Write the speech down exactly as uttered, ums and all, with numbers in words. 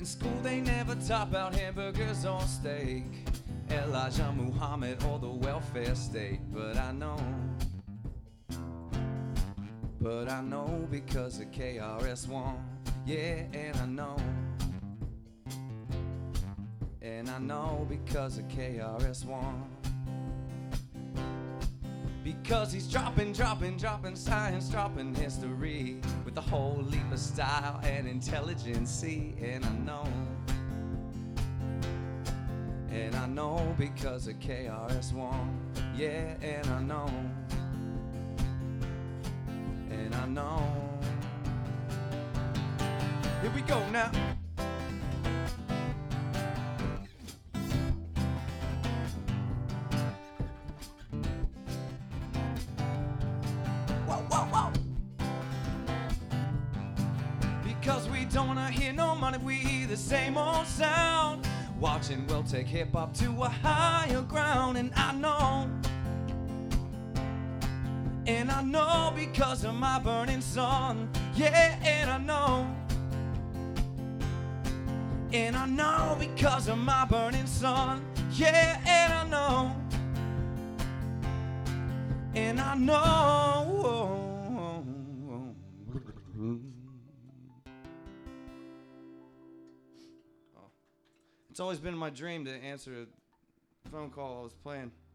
school they never taught about hamburgers or steak, Elijah Muhammad or the welfare state. But I know, but I know because of K R S One. Yeah, and I know, and I know because of K R S One. Because he's dropping, dropping, dropping science, dropping history with a whole leap of style and intelligence. And I know, and I know because of K R S One. Yeah, and I know, and I know. Here we go now. Whoa, whoa, whoa. Because we don't wanna hear no money, we hear the same old sound. Watching will take hip-hop to a higher ground. And I know, and I know because of my burning sun. Yeah, and I know, and I know because of my burning sun. Yeah, and I know, and I know. It's always been my dream to answer a phone call I was playing.